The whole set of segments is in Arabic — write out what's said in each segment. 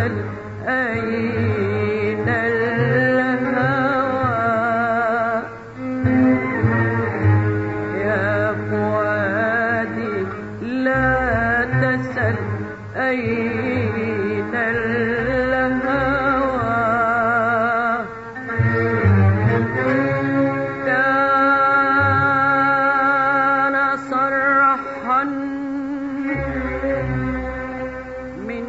تسأل أين الهوى يا فؤادي لا تسأل أين الهوى كان صرحا من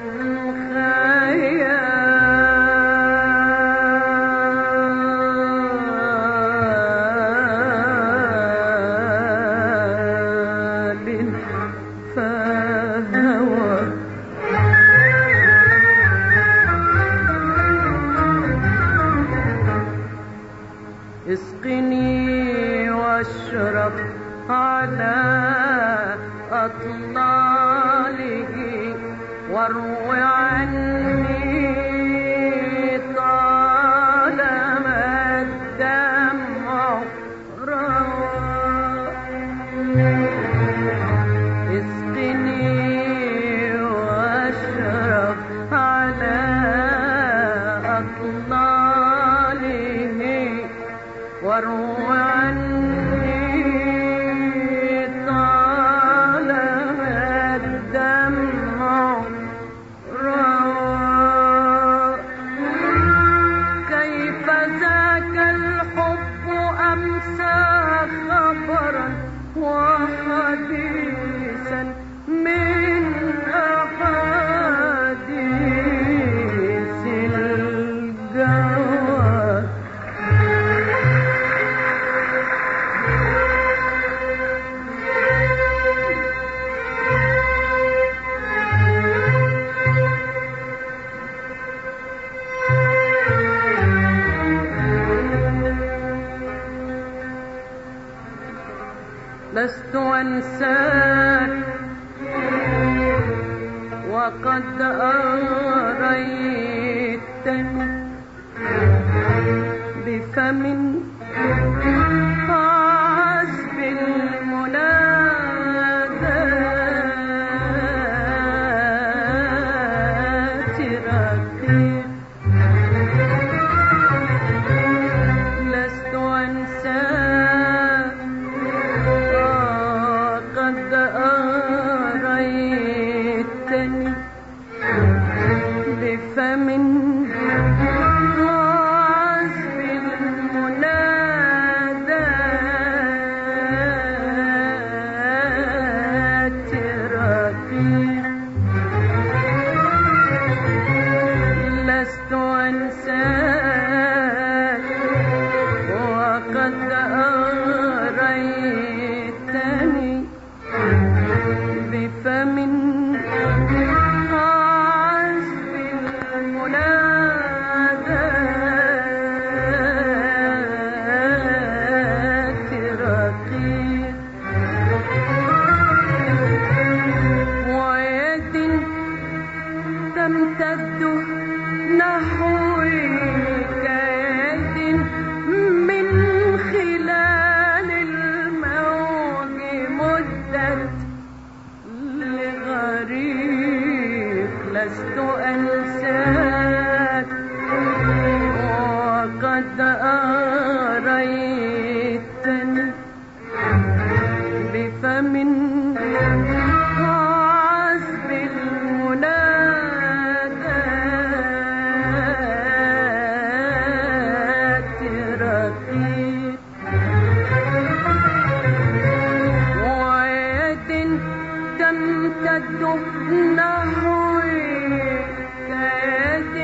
خيال فهوى اسقني واشرب على أطلاله واروي عني طالما الدمع روى اسقني واشرب على أطلاله واروي عني طالما الدمع روى كيف ذاك الحب أمسى خبرا وحديثا من أحاديث الجواد لست أنساك وقد أريتني بفم حسب المنادات رقيق لست أنساك قد أريتني بفم حسب المنادات رقيق لست أنساك وقد أريتني بفم حسب المنادات رقيق ويد تمتد نحوي كيد من خلال الموج مدت لغريق لست أنساك وقد أريتني بفم حسب المنادات رقيق ويد تمتد نحوي كيد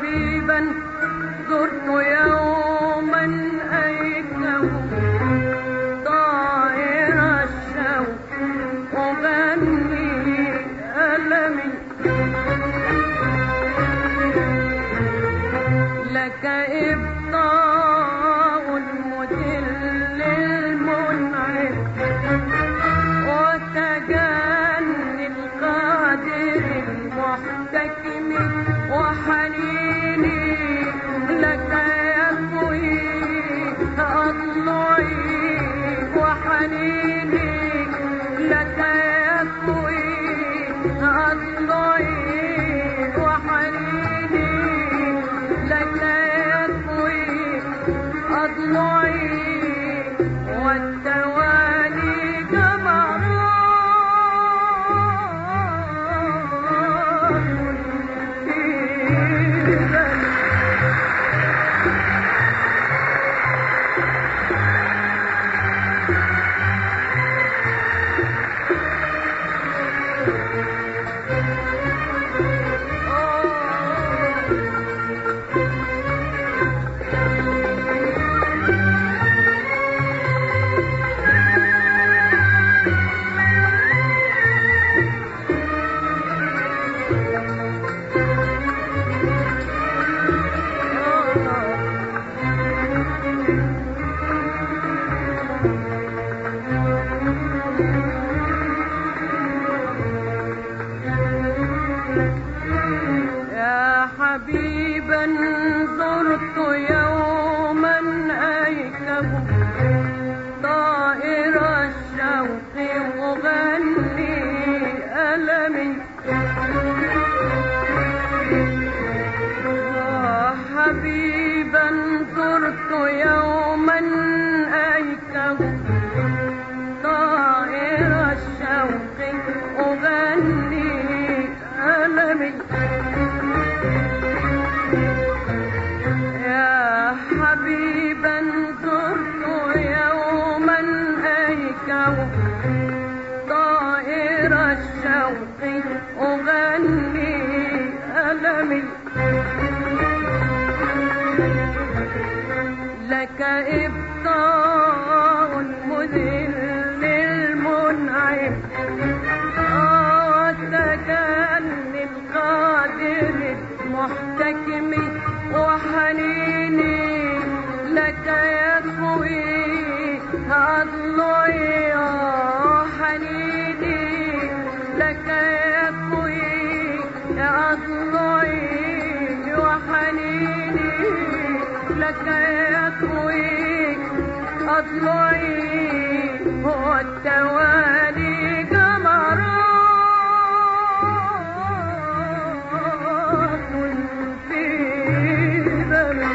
حبيبا زرت يوما أيكه طائر الشوق أغني ألمي لك إبطاء المذل المنعم وتجني القادر المحتكم وحنيني لك يكوي أضلعي وحنيني لك يكوي أضلعي وحنيني لك يكوي أضلعي والتوالي حبيبا زرت يوما أيكه طائر الشوق أغني ألمي حبيبا زرت يوما أيكه طائر الشوق أغني ألمي حبيبا زرت يوما أيكه طائر الشوق أغني ألمي لك إبطاء المذل المنعم وتجني القادر المحتكم وحنيني لك يكوي أضلعي حنيني لك يكوي أضلعي وحنيني لك يكوي أضلعي والتوالي جمرات في ذنب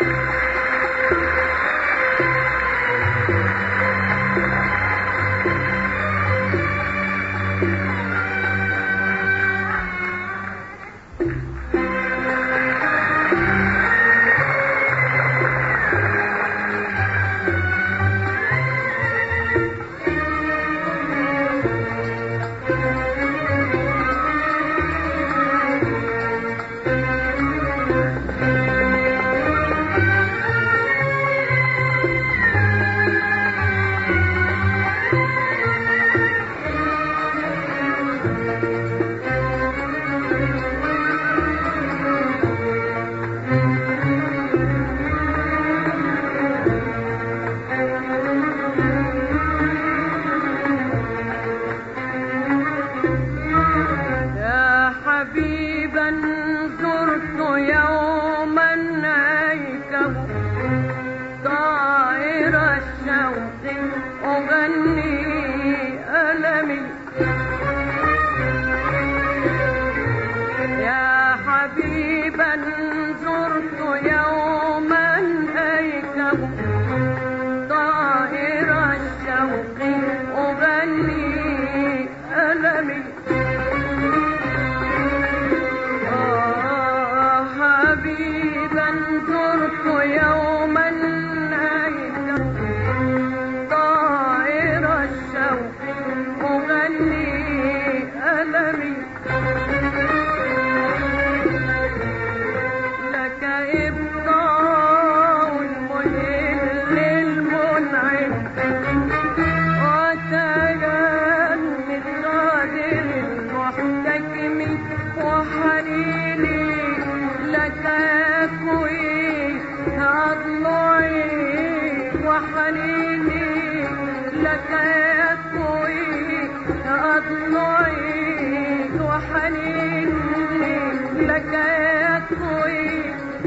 حبيبا زرت يوما أيكه طائر الشوق أغني ألمي يا حبيبا زرت يوما أيكه طائر الشوق أغني ألمي حبيبا زرت يوما أيكه طائر الشوق أغني ألمي لك أكوي أضلعي وحنيني لك أكوي أضلعي وحنيني لك أكوي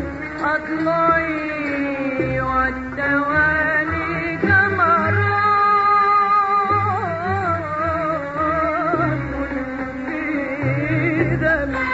أضلعي والتوالي جمرات في دمي.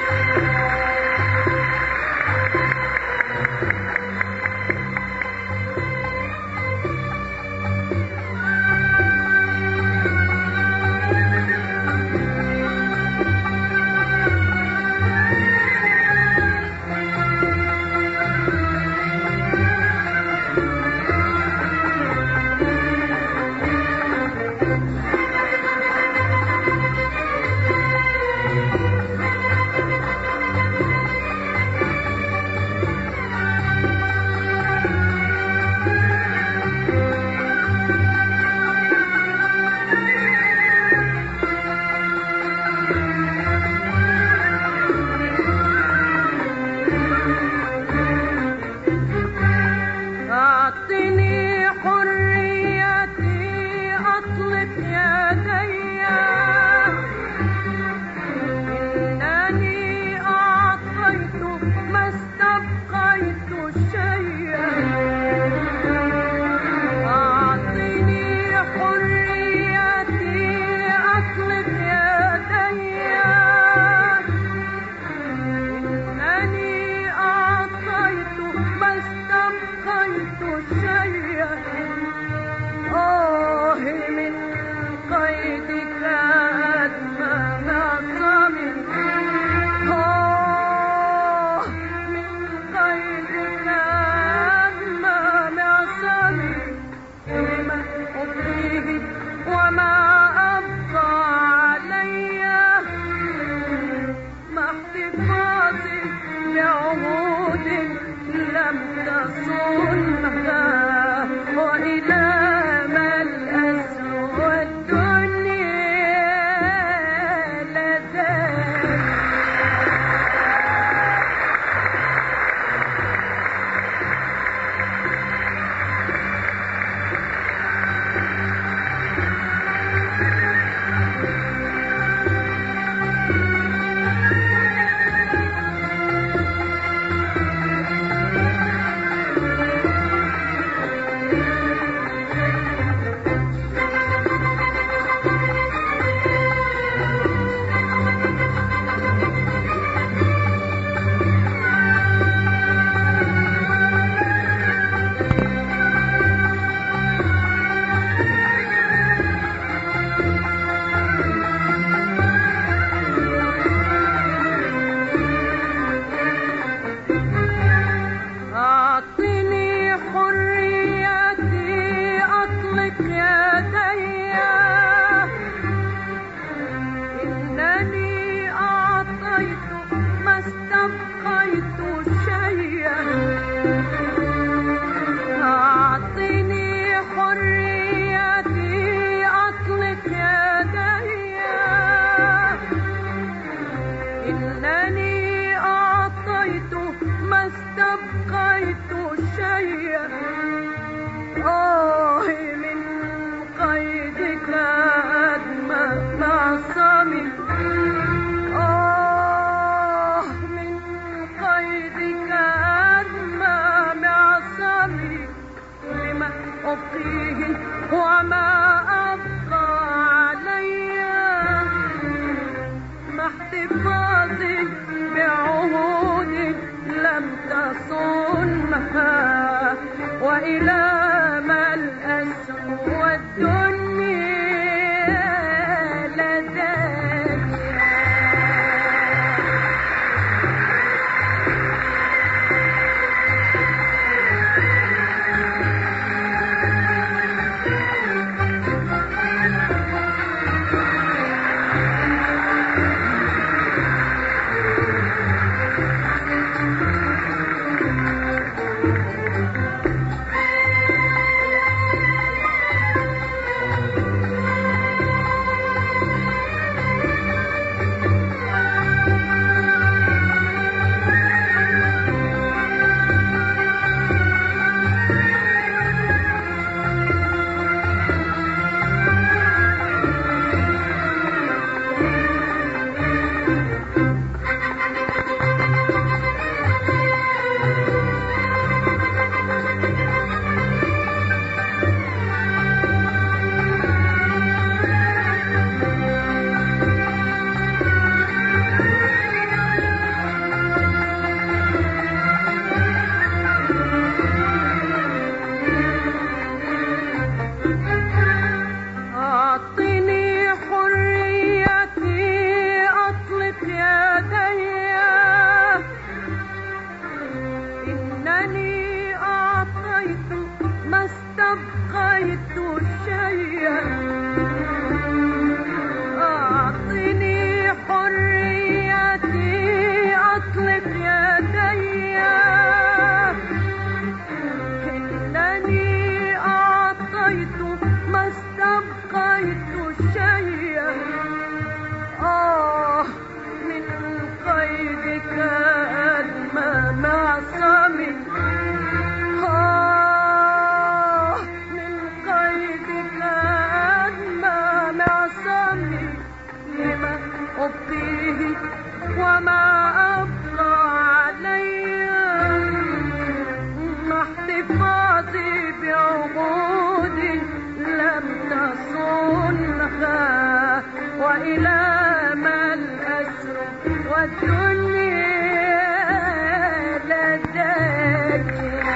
استبقيت شيئا أعطني حريتي أطلق يدي إنني أعطيت ما استبقيت شيئا من قيدك أدمى معصمي من قيدك أدمى معصمي لما أبقيه وما أبقى علي مع احتفاظي بعهود لم تصنها وإلى ما الأسر والدنيا لديك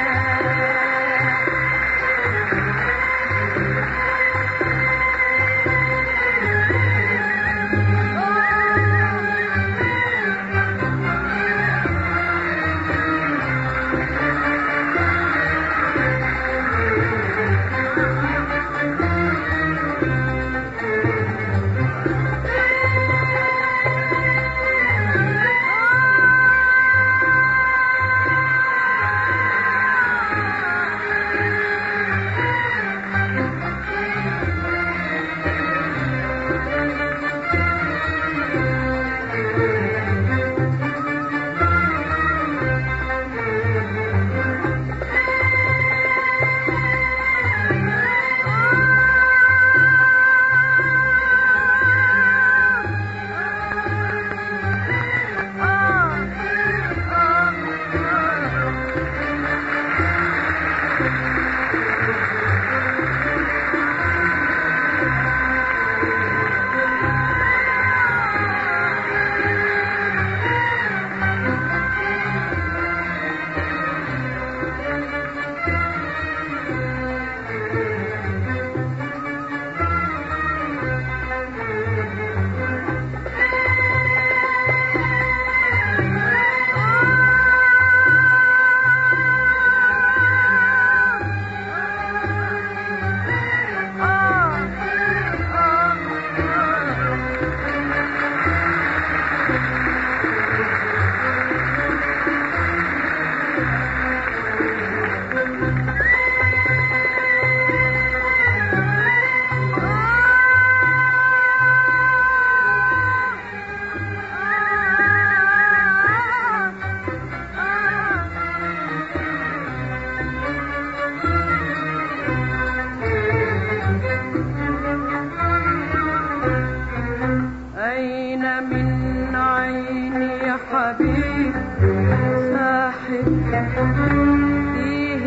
فيه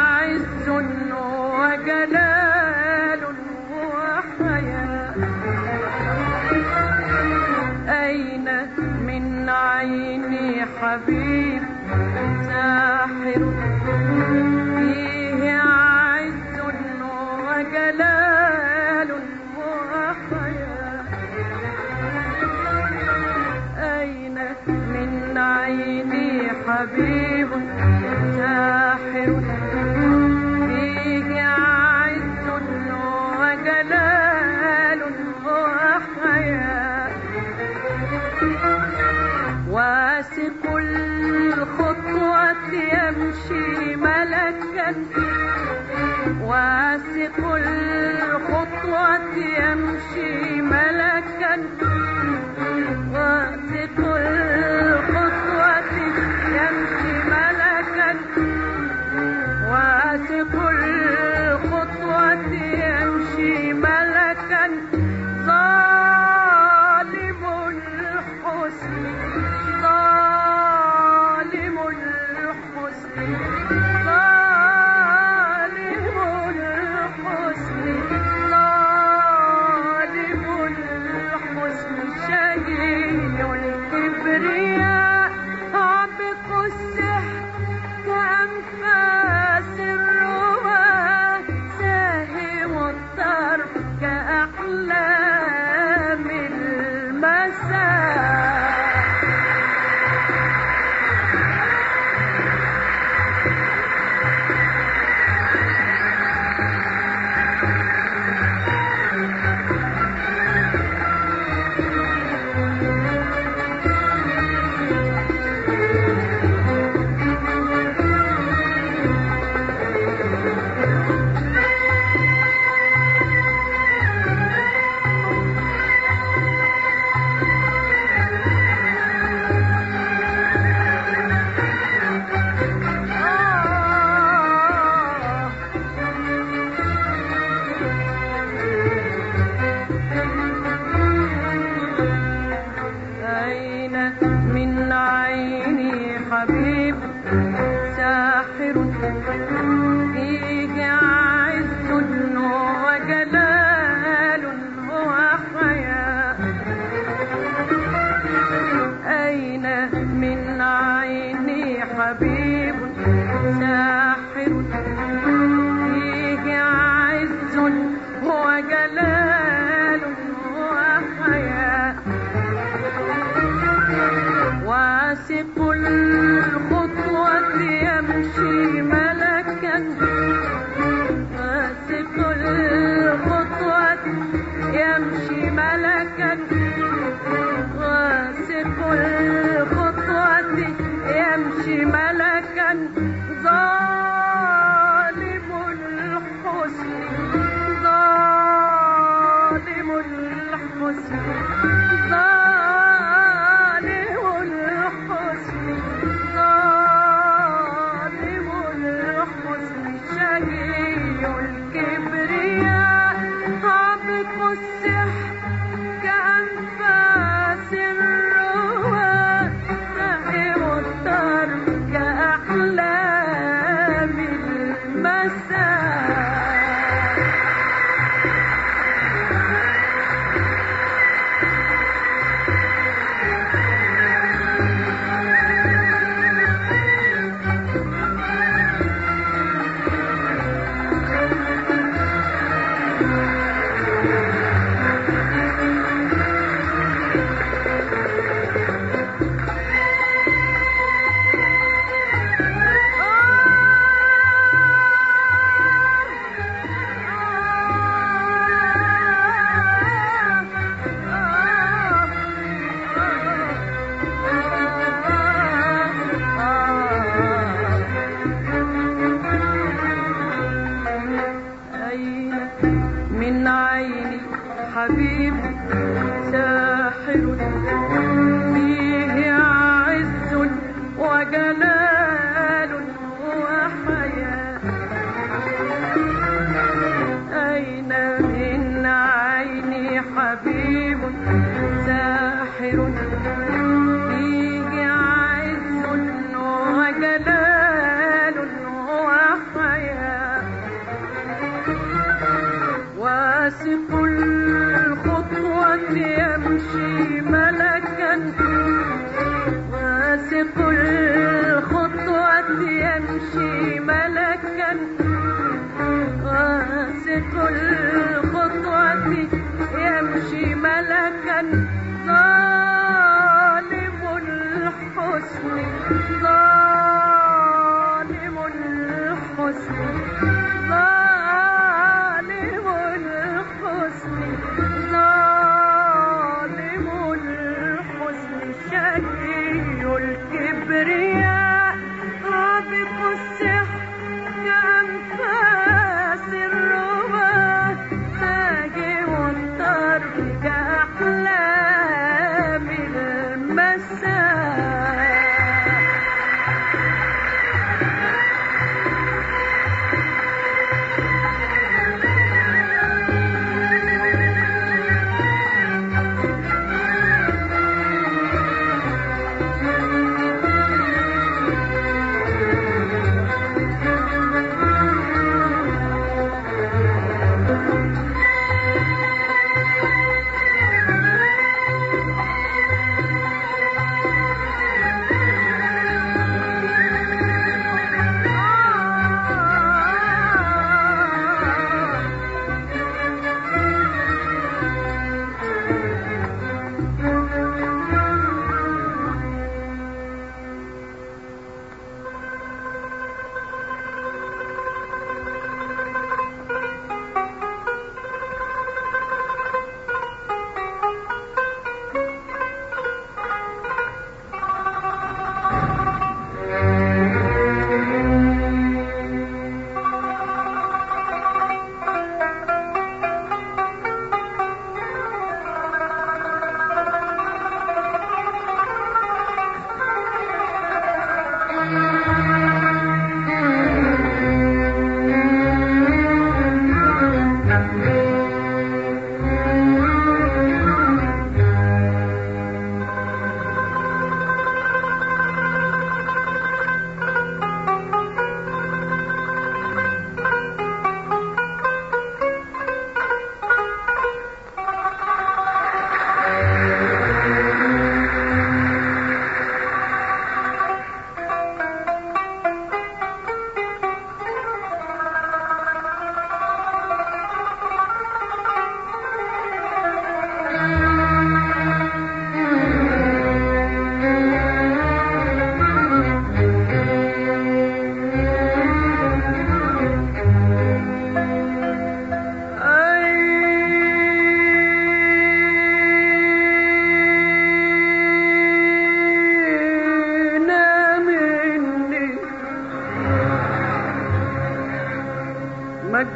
عز وجلال وحياء أين من عيني حبيب ساحر فيه عز وجلال وحياء أين من عيني حبيب ساحر فيه عز وجلال وحياء واثق الخطوة يمشي ملكا واثق الخطوة يمشي ملكا واثق الخطوة يمشي ملكا واثق الخطوة يمشي ملكا ظالم الحسن ظالم الحسن ظالم الحسن طبيب ساحر فيه عز وجلال وحياة واثق الخطوة يمشي ملكا واثق الخطوة يمشي ملكا واثق الخطوة يمشي ملكا ظالم الحسن ظالم الحسن ظالم الحسن ظالم الحسن شهي الكبرياء عبق السحر كأنفاس الرواد ساهر الدار كأحلام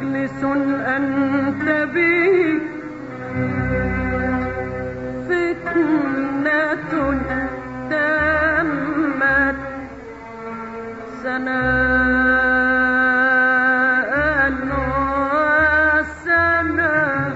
مجلس أنت به فتنة تمت سناء وسناء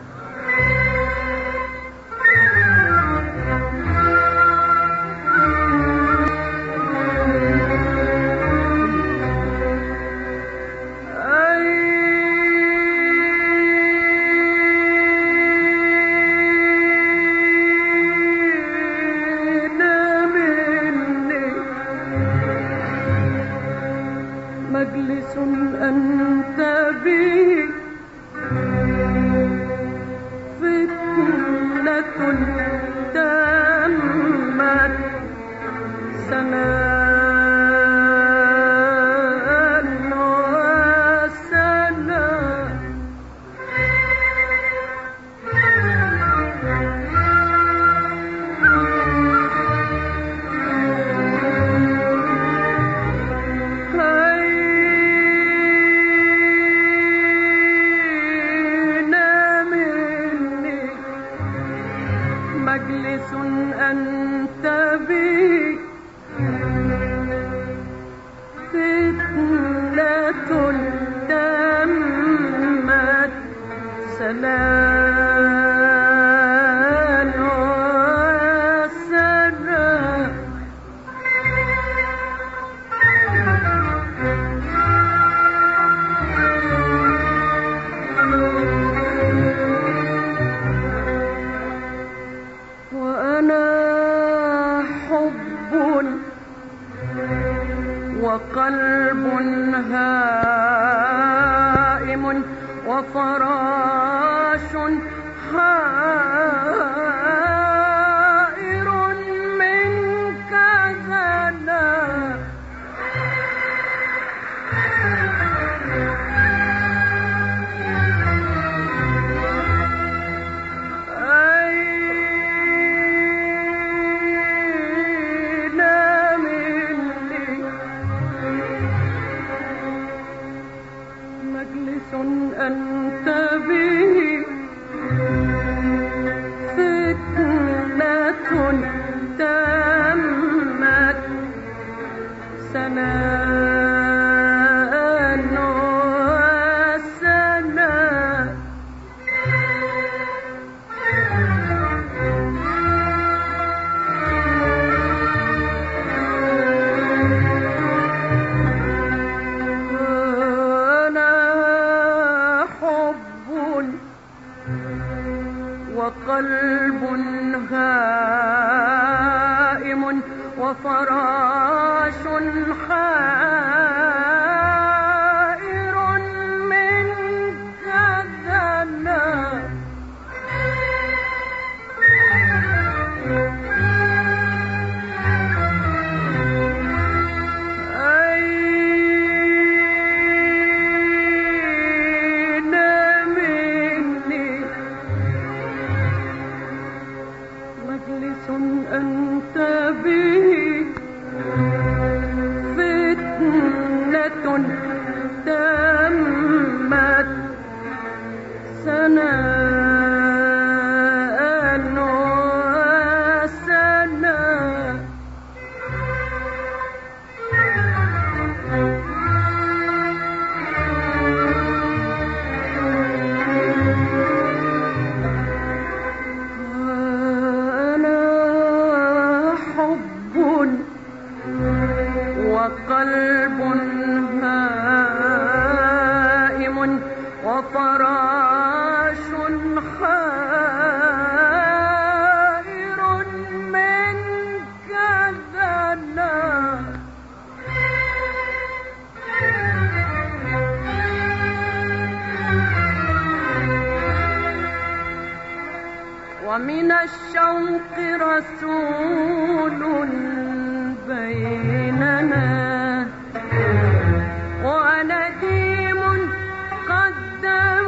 مجلس أنت به فتنة تمت سناء وسناء مجلس أنت به فتنة تمت سناء وسناء وقلب هائم وفراش حائر منك زنا مجلس أنت به فتنة تمت سناء وسناء وقلب هائم وفراش حائر منك زنا مجلس أنت به فتنة تمت سناء وسناء وقلب هائم وفراش حائر منك زنا ومن الشوق رسول بيننا ونديم قدم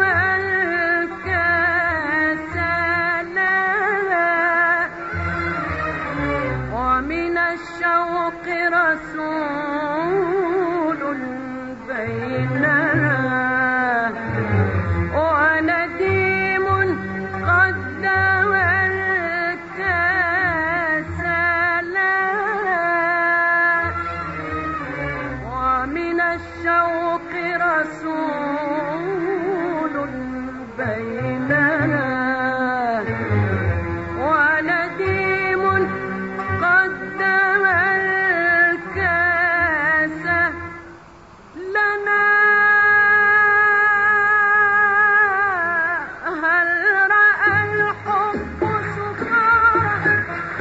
الكاس لنا ومن الشوق رسول بيننا الشوق رسول بيننا ونديم قدم الكاس لنا هل رأى الحب سكارى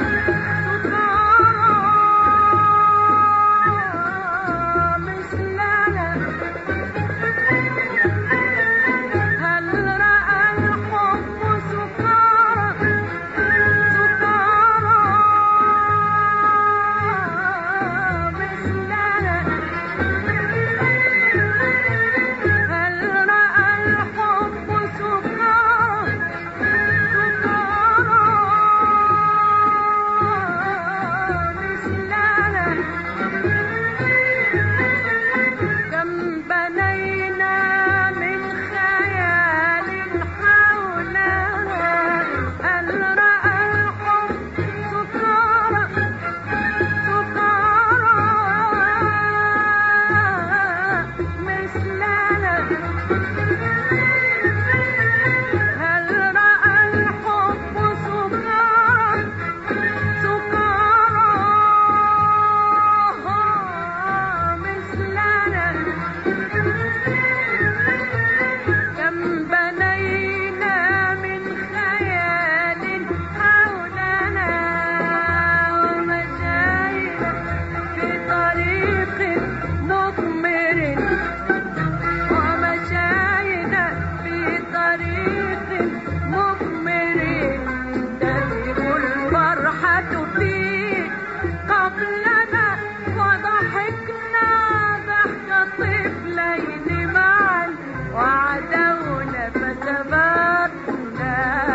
مثلنا هل رأى الحب سكارى مثلنا هل رأى الحب سكارى مثلنا كم بنينا من خيال حولنا هل رأى الحب سكارى مثلنا هل رأى الحب سكارى مثلنا كم بنينا من خيال حولنا ومشينا في طريق مثمر ومشينا في طريق مثمر تزهو الفرحة فيه قبلنا وضحكنا ضحك طفلين معا وعدونا فثبتنا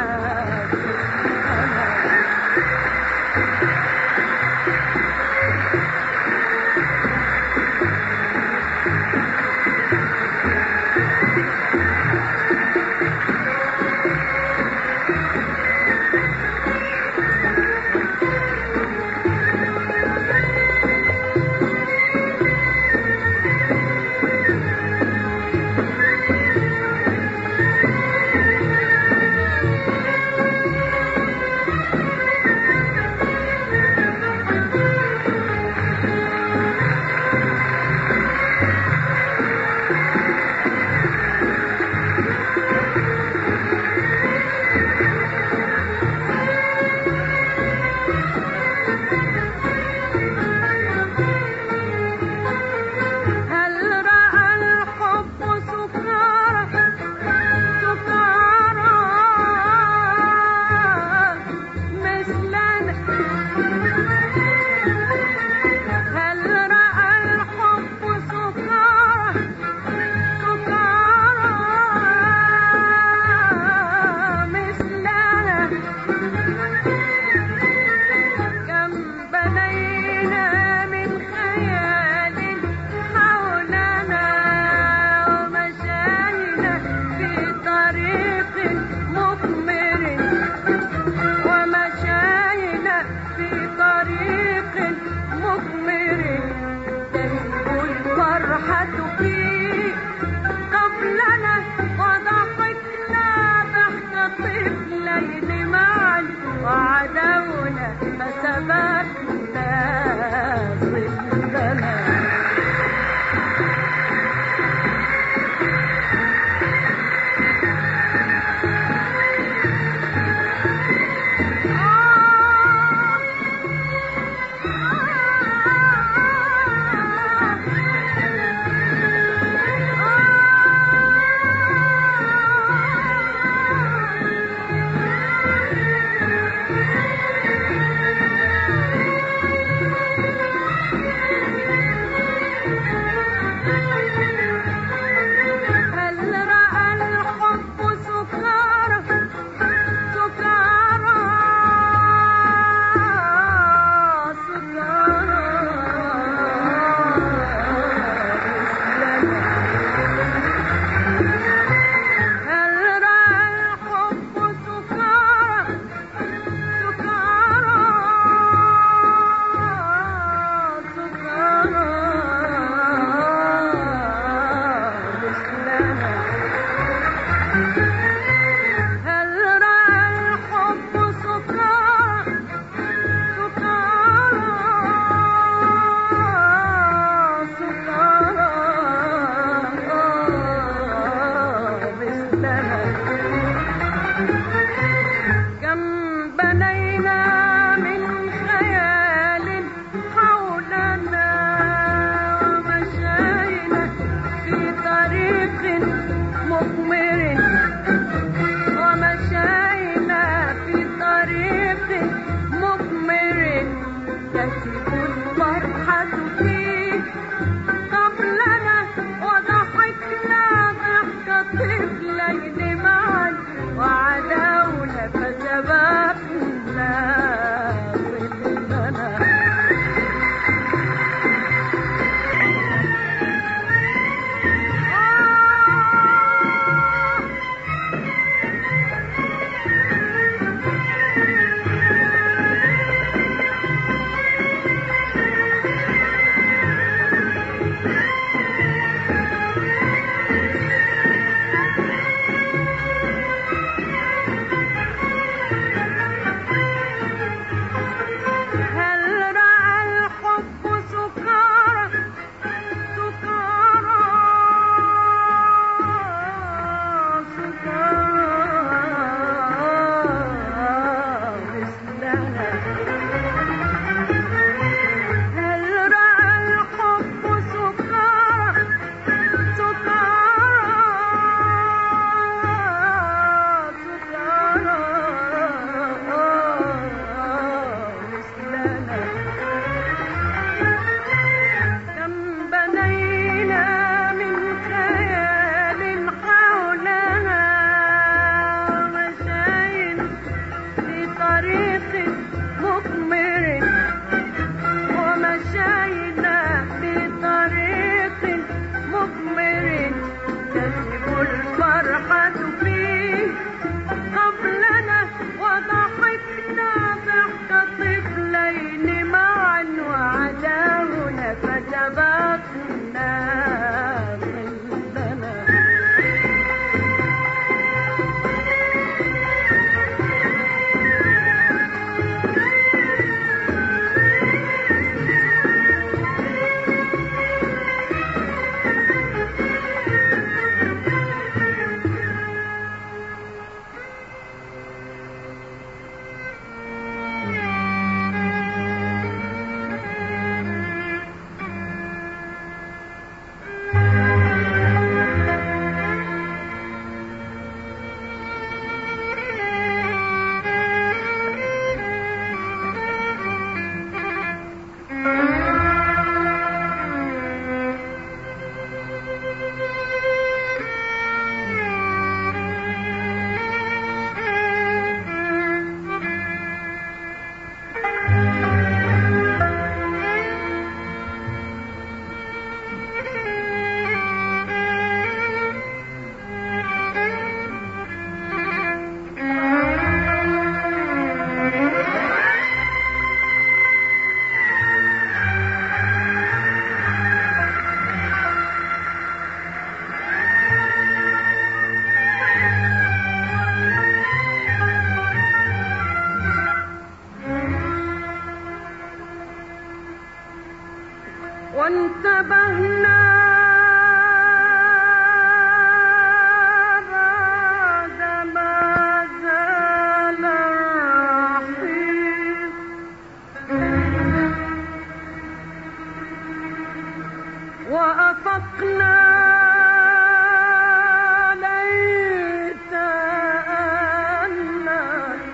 هل رأى الحب سكارى مثلنا هل رأى الحب سكارى مثلنا كم بنينا من خيال حولنا ومشينا في طريق مثمر ومشينا في طريق مثمر تزهو الفرحة فيه قبلنا وضحكنا ضحك طفلين معا وعدونا فثبتنا ظلنا وانتبهنا بعدما زال الرحيل وأفقنا ليت أننا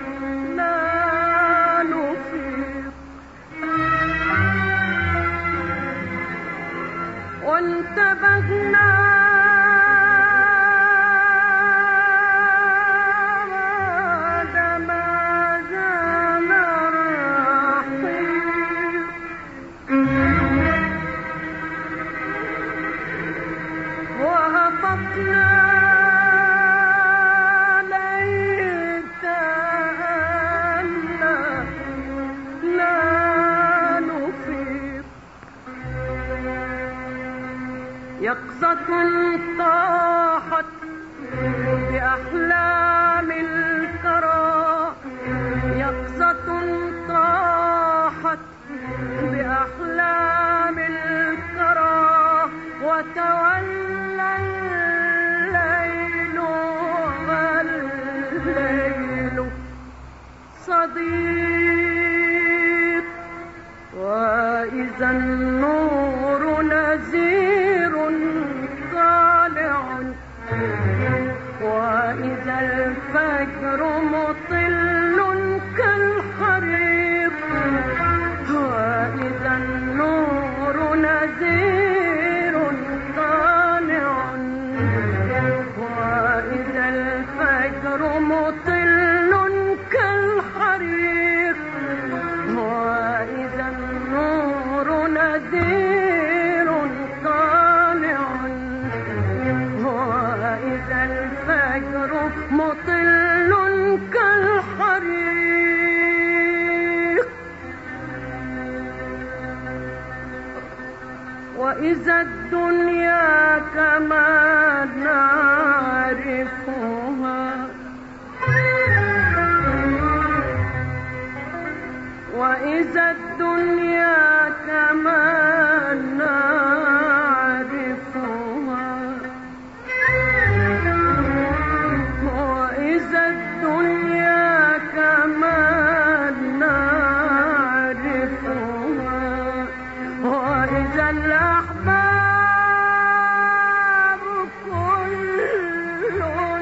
لا نفيق وانتبهنا بعدما زال الرحيل وأفقنا ليت أننا لا نفيق يقظة طاحت بأحلام الكرى يقظة طاحت بأحلام الكرى وتولى الليل والليل صديق وإذا النور نزير طالع وإذا الفجر مطل كالحريق وإذا النور نزير طالع وإذا الفجر مطل كالحريق وإذا النور نزير طالع وإذا الفجر مطل كالحريق وإذا الدنيا كما نعرفها وإذا الدنيا كما نعرفها وإذا الدنيا كما نعرفها وإذا الأحباب كلهم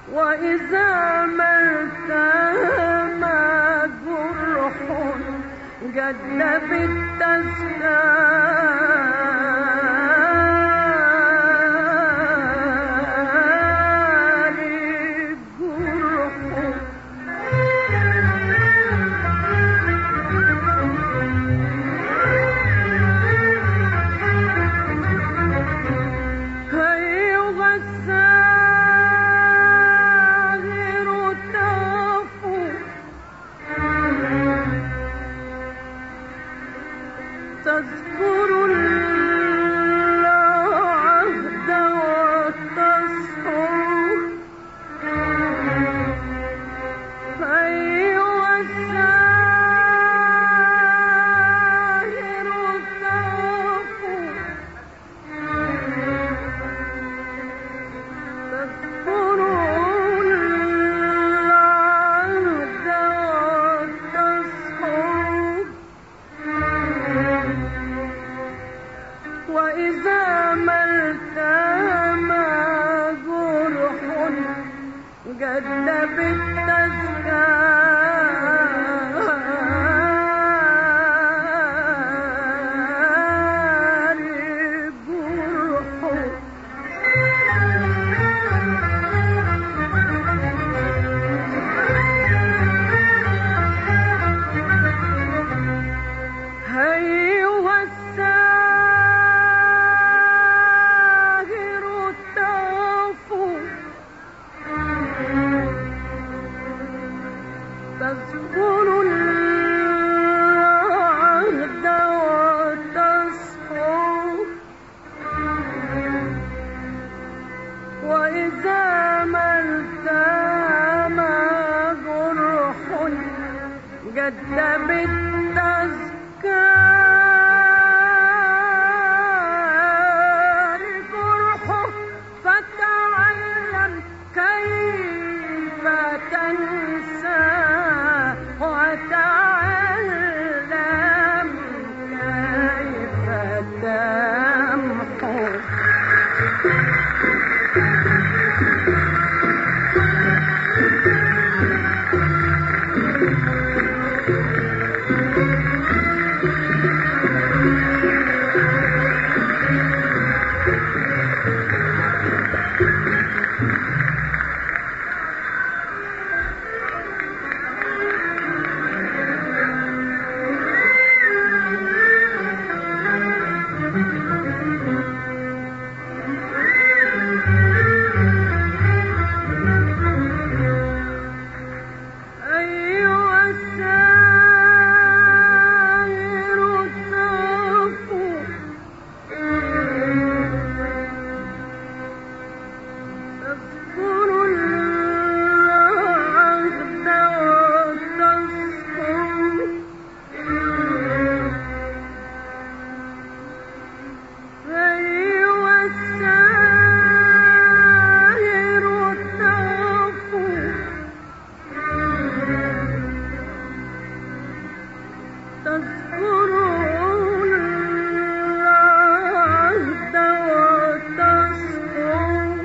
وإذا ما التام جرح جد بالتذكار جرح. أيها الساهر تافو تذكر العهد وتصحو. أيها الساهر تافو تذكر العهد وتصحو. وإذا ما التام جرح جد بالتذكار جرح. أيها الساهر تافو تذكر العهد وتصحو. وإذا ما التام جرح جد بالتذكار جرح. فتعلم كيف تنسى وتعلم كيف تمحو. أيها الساهر تافو تذكر العهد وتصحو. أيها الساهر تافو تذكر العهد وتصحو.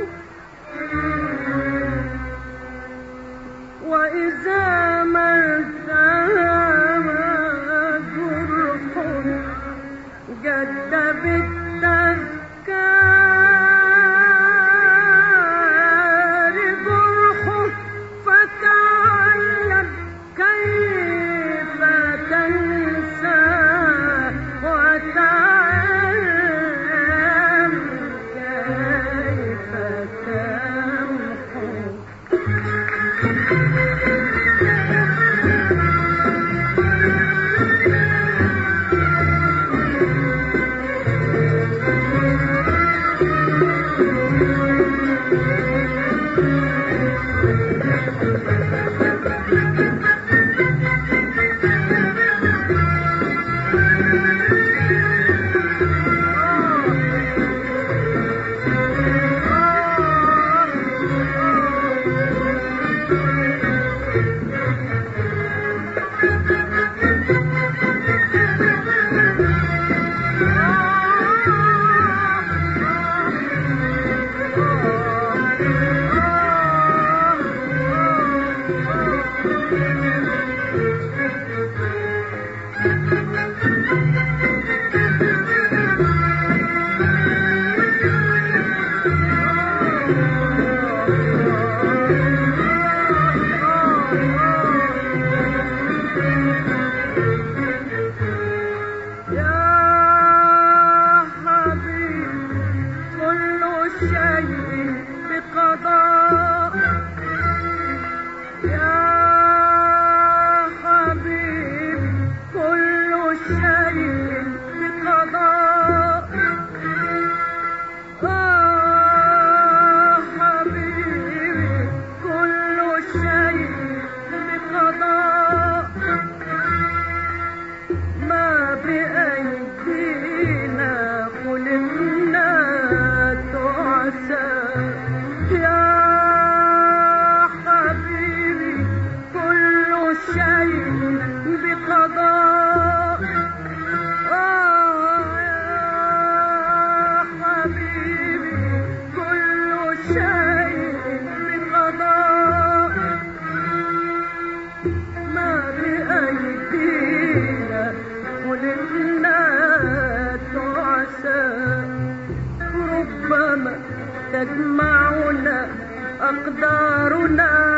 وإذا ما التام جرح جد بالتذكار جرح. فتعلم كيف تنسى وتعلم كيف تمحو. يا حبيبي كل شيء بقضاء حبيبي كل شيء بقضاء ما بأيدينا خلقنا تعسى يا حبيبي كل شيء بقضاء يا حبيبي كل شيء بقضاء ما بأيدينا خلقنا تعسى ربما تجمعنا أقدارنا